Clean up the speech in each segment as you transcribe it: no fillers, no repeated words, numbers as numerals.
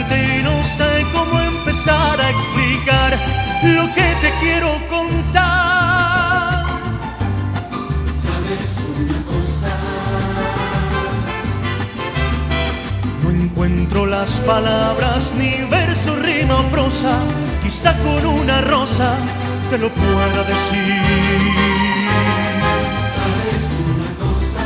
decirte y no sé cómo empezar a explicar lo que te quiero contar. ¿Sabes una cosa? No encuentro las palabras, ni verso, rima o prosa. Quizá con una rosa te lo pueda decir. ¿Sabes una cosa?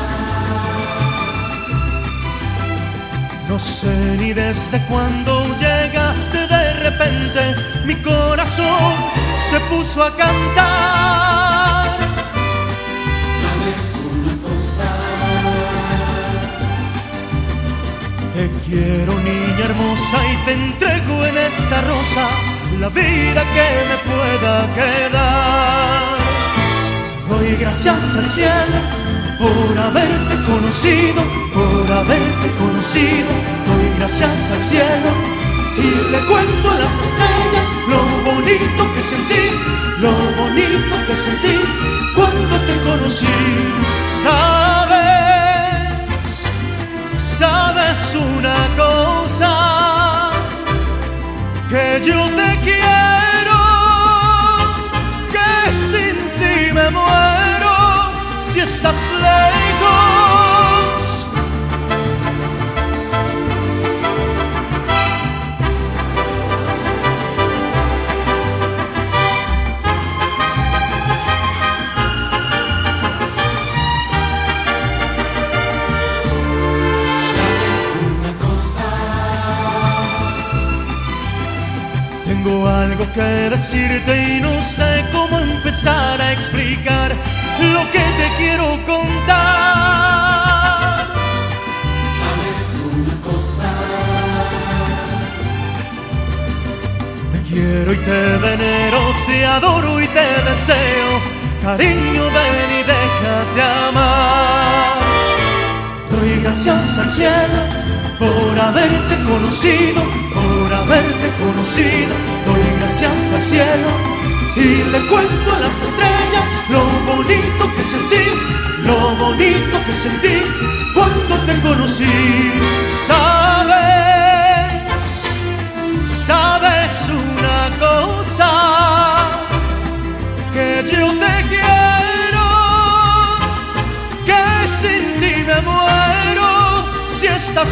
No sé ni desde cuándo llegaste de repente, mi corazón se puso a cantar. ¿Sabes una cosa? Te quiero, niña hermosa, y te entrego en esta rosa la vida que me pueda quedar. Doy gracias al cielo por haberte conocido, por haberte conocido. Doy gracias al cielo y le cuento a las estrellas lo bonito que sentí, lo bonito que sentí cuando te conocí. Sabes una cosa, que yo te quiero, que sin ti me muero si estás lejos. Tengo algo que decirte y no sé cómo empezar a explicar lo que te quiero contar. ¿Sabes una cosa? Te quiero y te venero, te adoro y te deseo. Cariño, ven y déjate amar. Doy gracias al cielo por haberte conocido, por haberte conocido. Doy gracias al cielo y le cuento a las estrellas lo bonito que sentí, lo bonito que sentí cuando te conocí. Sabes una cosa, que yo te quiero, que sin ti me muero si estás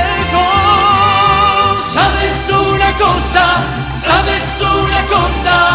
lejos. ¿Sabes una cosa? ¿Sabes una cosa?